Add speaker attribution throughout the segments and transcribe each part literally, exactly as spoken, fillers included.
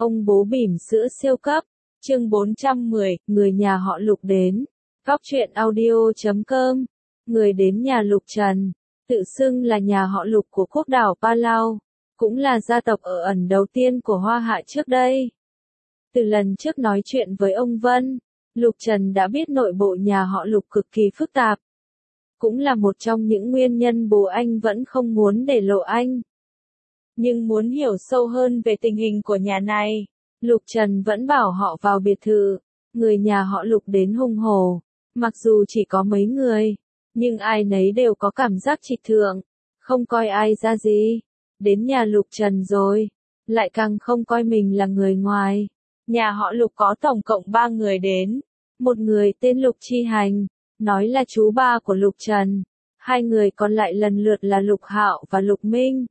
Speaker 1: Ông bố bỉm sữa siêu cấp, chương bốn trăm mười, người nhà họ Lục đến. Góc truyện audio chấm com. Người đến nhà Lục Trần, tự xưng là nhà họ Lục của quốc đảo Palau, cũng là gia tộc ở ẩn đầu tiên của Hoa Hạ trước đây. Từ lần trước nói chuyện với ông Vân, Lục Trần đã biết nội bộ nhà họ Lục cực kỳ phức tạp. Cũng là một trong những nguyên nhân bố anh vẫn không muốn để lộ anh. Nhưng muốn hiểu sâu hơn về tình hình của nhà này, Lục Trần vẫn bảo họ vào biệt thự. Người nhà họ Lục đến hùng hổ, mặc dù chỉ có mấy người, nhưng ai nấy đều có cảm giác trịch thượng, không coi ai ra gì. Đến nhà Lục Trần rồi, lại càng không coi mình là người ngoài. Nhà họ Lục có tổng cộng ba người đến. Một người tên Lục Chi Hành, nói là chú ba của Lục Trần. Hai người còn lại lần lượt là Lục Hạo và Lục Minh.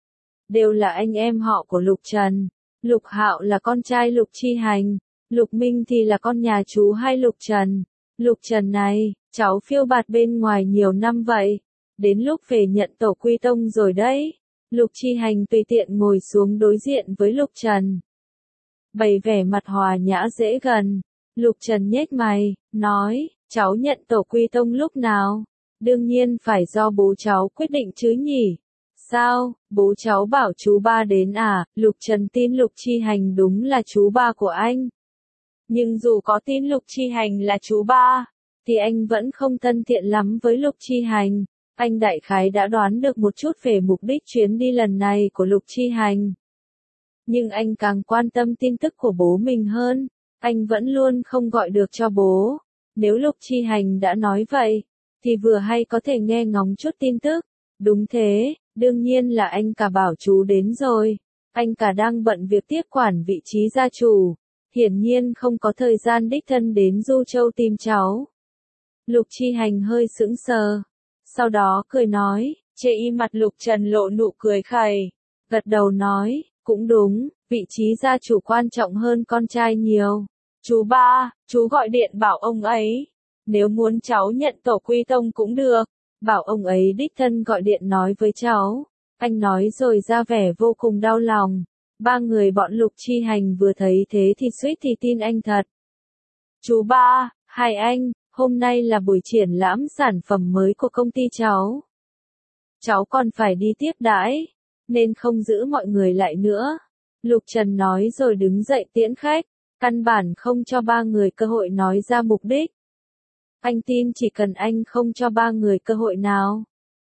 Speaker 1: Đều là anh em họ của Lục Trần. Lục Hạo là con trai Lục Chi Hành, Lục Minh thì là con nhà chú hai Lục Trần. Lục Trần này, cháu phiêu bạt bên ngoài nhiều năm vậy, đến lúc về nhận tổ quy tông rồi đấy. Lục Chi Hành tùy tiện ngồi xuống đối diện với Lục Trần, bày vẻ mặt hòa nhã dễ gần. Lục Trần nhếch mày, nói, cháu nhận tổ quy tông lúc nào? Đương nhiên phải do bố cháu quyết định chứ nhỉ? Sao, bố cháu bảo chú ba đến à? Lục Trần tin Lục Chi Hành đúng là chú ba của anh. Nhưng dù có tin Lục Chi Hành là chú ba, thì anh vẫn không thân thiện lắm với Lục Chi Hành. Anh đại khái đã đoán được một chút về mục đích chuyến đi lần này của Lục Chi Hành. Nhưng anh càng quan tâm tin tức của bố mình hơn. Anh vẫn luôn không gọi được cho bố. Nếu Lục Chi Hành đã nói vậy, thì vừa hay có thể nghe ngóng chút tin tức. Đúng thế, đương nhiên là anh cả bảo chú đến rồi. Anh cả đang bận việc tiếp quản vị trí gia chủ, hiển nhiên không có thời gian đích thân đến Du Châu tìm cháu. Lục Chi Hành hơi sững sờ, sau đó cười nói, chê y mặt Lục Trần lộ nụ cười khẩy, gật đầu nói, cũng đúng, vị trí gia chủ quan trọng hơn con trai nhiều. Chú ba, chú gọi điện bảo ông ấy, nếu muốn cháu nhận tổ quy tông cũng được, bảo ông ấy đích thân gọi điện nói với cháu. Anh nói rồi ra vẻ vô cùng đau lòng. Ba người bọn Lục Chi Hành vừa thấy thế thì suýt thì tin anh thật. Chú ba, hai anh, hôm nay là buổi triển lãm sản phẩm mới của công ty cháu. Cháu còn phải đi tiếp đãi, nên không giữ mọi người lại nữa. Lục Trần nói rồi đứng dậy tiễn khách, căn bản không cho ba người cơ hội nói ra mục đích. Anh tin chỉ cần anh không cho ba người cơ hội nào,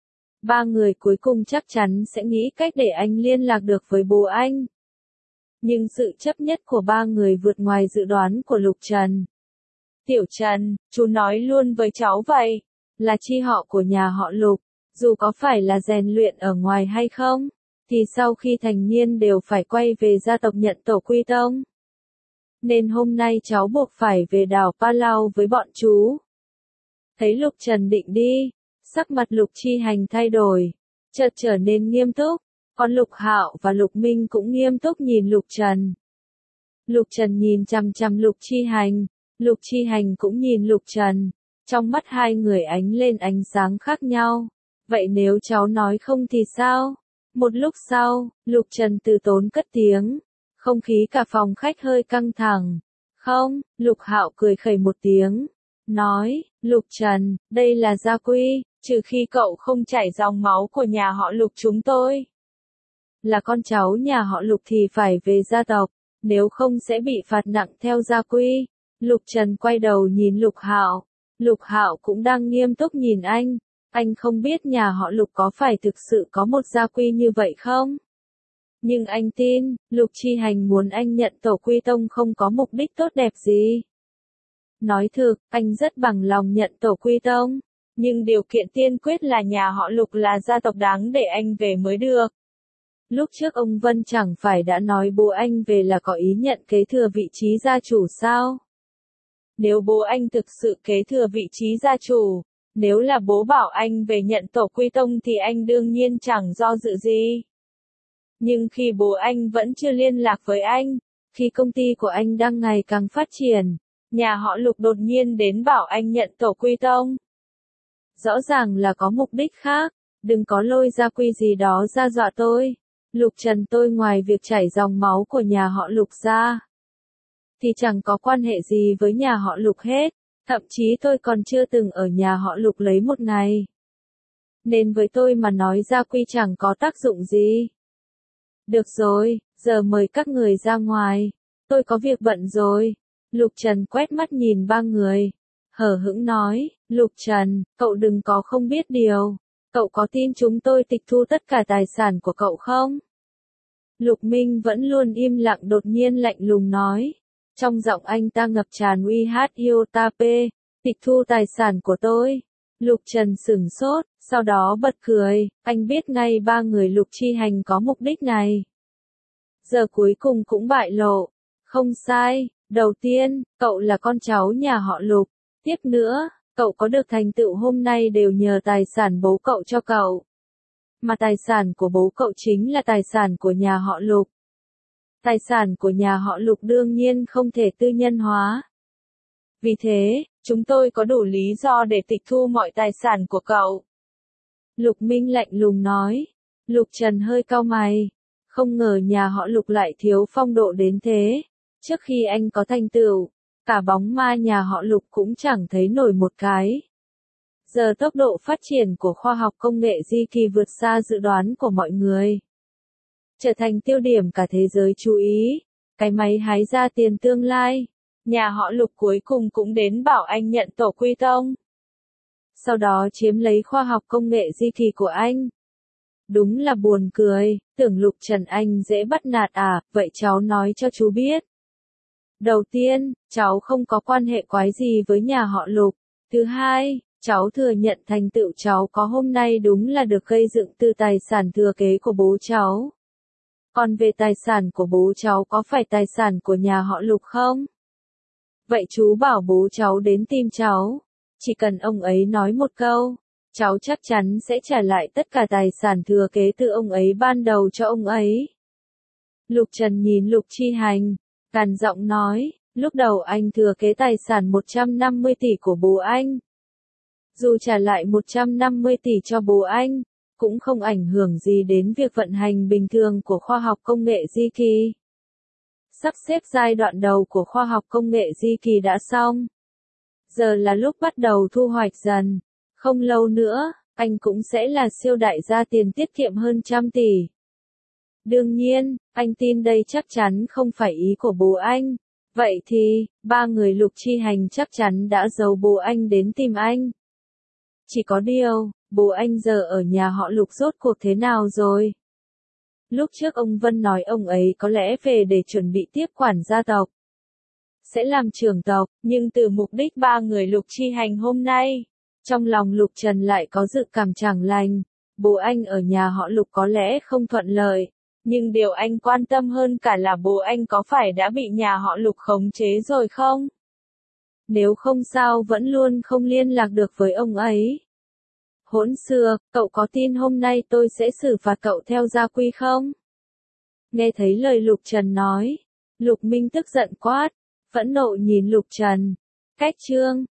Speaker 1: ba người cuối cùng chắc chắn sẽ nghĩ cách để anh liên lạc được với bố anh. Nhưng sự chấp nhất của ba người vượt ngoài dự đoán của Lục Trần. Tiểu Trần, chú nói luôn với cháu vậy, là chi họ của nhà họ Lục, dù có phải là rèn luyện ở ngoài hay không, thì sau khi thành niên đều phải quay về gia tộc nhận tổ quy tông. Nên hôm nay cháu buộc phải về đảo Palau với bọn chú. Thấy Lục Trần định đi, sắc mặt Lục Chi Hành thay đổi, chợt trở nên nghiêm túc, còn Lục Hạo và Lục Minh cũng nghiêm túc nhìn Lục Trần. Lục Trần nhìn chằm chằm Lục Chi Hành, Lục Chi Hành cũng nhìn Lục Trần, trong mắt hai người ánh lên ánh sáng khác nhau. Vậy nếu cháu nói không thì sao? Một lúc sau, Lục Trần từ tốn cất tiếng, không khí cả phòng khách hơi căng thẳng. Không, Lục Hạo cười khẩy một tiếng, nói, Lục Trần, đây là gia quy, trừ khi cậu không chảy dòng máu của nhà họ Lục chúng tôi. Là con cháu nhà họ Lục thì phải về gia tộc, nếu không sẽ bị phạt nặng theo gia quy. Lục Trần quay đầu nhìn Lục Hạo, Lục Hạo cũng đang nghiêm túc nhìn anh, anh không biết nhà họ Lục có phải thực sự có một gia quy như vậy không? Nhưng anh tin, Lục Chi Hành muốn anh nhận tổ quy tông không có mục đích tốt đẹp gì. Nói thực, anh rất bằng lòng nhận tổ quy tông, nhưng điều kiện tiên quyết là nhà họ Lục là gia tộc đáng để anh về mới được. Lúc trước ông Vân chẳng phải đã nói bố anh về là có ý nhận kế thừa vị trí gia chủ sao? Nếu bố anh thực sự kế thừa vị trí gia chủ, nếu là bố bảo anh về nhận tổ quy tông thì anh đương nhiên chẳng do dự gì. Nhưng khi bố anh vẫn chưa liên lạc với anh, khi công ty của anh đang ngày càng phát triển, nhà họ Lục đột nhiên đến bảo anh nhận tổ quy tông. Rõ ràng là có mục đích khác, đừng có lôi gia quy gì đó ra dọa tôi. Lục Trần tôi ngoài việc chảy dòng máu của nhà họ Lục ra, thì chẳng có quan hệ gì với nhà họ Lục hết, thậm chí tôi còn chưa từng ở nhà họ Lục lấy một ngày. Nên với tôi mà nói gia quy chẳng có tác dụng gì. Được rồi, giờ mời các người ra ngoài, tôi có việc bận rồi. Lục Trần quét mắt nhìn ba người, hờ hững nói, Lục Trần, cậu đừng có không biết điều, cậu có tin chúng tôi tịch thu tất cả tài sản của cậu không? Lục Minh vẫn luôn im lặng đột nhiên lạnh lùng nói, trong giọng anh ta ngập tràn uy hát yêu ta pê, tịch thu tài sản của tôi. Lục Trần sửng sốt, sau đó bật cười, anh biết ngay ba người Lục Chi Hành có mục đích này. Giờ cuối cùng cũng bại lộ, không sai, đầu tiên, cậu là con cháu nhà họ Lục, tiếp nữa, cậu có được thành tựu hôm nay đều nhờ tài sản bố cậu cho cậu. Mà tài sản của bố cậu chính là tài sản của nhà họ Lục. Tài sản của nhà họ Lục đương nhiên không thể tư nhân hóa. Vì thế, chúng tôi có đủ lý do để tịch thu mọi tài sản của cậu. Lục Minh lạnh lùng nói. Lục Trần hơi cau mày. Không ngờ nhà họ Lục lại thiếu phong độ đến thế. Trước khi anh có thành tựu, cả bóng ma nhà họ Lục cũng chẳng thấy nổi một cái. Giờ tốc độ phát triển của khoa học công nghệ di kỳ vượt xa dự đoán của mọi người. Trở thành tiêu điểm cả thế giới chú ý. Cái máy hái ra tiền tương lai. Nhà họ Lục cuối cùng cũng đến bảo anh nhận tổ quy tông. Sau đó chiếm lấy khoa học công nghệ di kỳ của anh. Đúng là buồn cười, tưởng Lục Trần anh dễ bắt nạt à, vậy cháu nói cho chú biết. Đầu tiên, cháu không có quan hệ quái gì với nhà họ Lục. Thứ hai, cháu thừa nhận thành tựu cháu có hôm nay đúng là được gây dựng từ tài sản thừa kế của bố cháu. Còn về tài sản của bố cháu có phải tài sản của nhà họ Lục không? Vậy chú bảo bố cháu đến tìm cháu. Chỉ cần ông ấy nói một câu, cháu chắc chắn sẽ trả lại tất cả tài sản thừa kế từ ông ấy ban đầu cho ông ấy. Lục Trần nhìn Lục Chi Hành, gằn giọng nói, lúc đầu anh thừa kế tài sản một trăm năm mươi tỷ của bố anh. Dù trả lại một trăm năm mươi tỷ cho bố anh, cũng không ảnh hưởng gì đến việc vận hành bình thường của khoa học công nghệ di kỳ. Sắp xếp giai đoạn đầu của khoa học công nghệ di kỳ đã xong. Giờ là lúc bắt đầu thu hoạch dần. Không lâu nữa, anh cũng sẽ là siêu đại gia tiền tiết kiệm hơn trăm tỷ. Đương nhiên, anh tin đây chắc chắn không phải ý của bố anh. Vậy thì, ba người Lục Chi Hành chắc chắn đã giấu bố anh đến tìm anh. Chỉ có điều, bố anh giờ ở nhà họ Lục rốt cuộc thế nào rồi? Lúc trước ông Vân nói ông ấy có lẽ về để chuẩn bị tiếp quản gia tộc. Sẽ làm trưởng tộc, nhưng từ mục đích ba người Lục Chi Hành hôm nay, trong lòng Lục Trần lại có dự cảm chẳng lành. Bố anh ở nhà họ Lục có lẽ không thuận lợi, nhưng điều anh quan tâm hơn cả là bố anh có phải đã bị nhà họ Lục khống chế rồi không? Nếu không sao vẫn luôn không liên lạc được với ông ấy. Hỗn xược, cậu có tin hôm nay tôi sẽ xử phạt cậu theo gia quy không? Nghe thấy lời Lục Trần nói, Lục Minh tức giận quát, phẫn nộ nhìn Lục Trần. Cách chương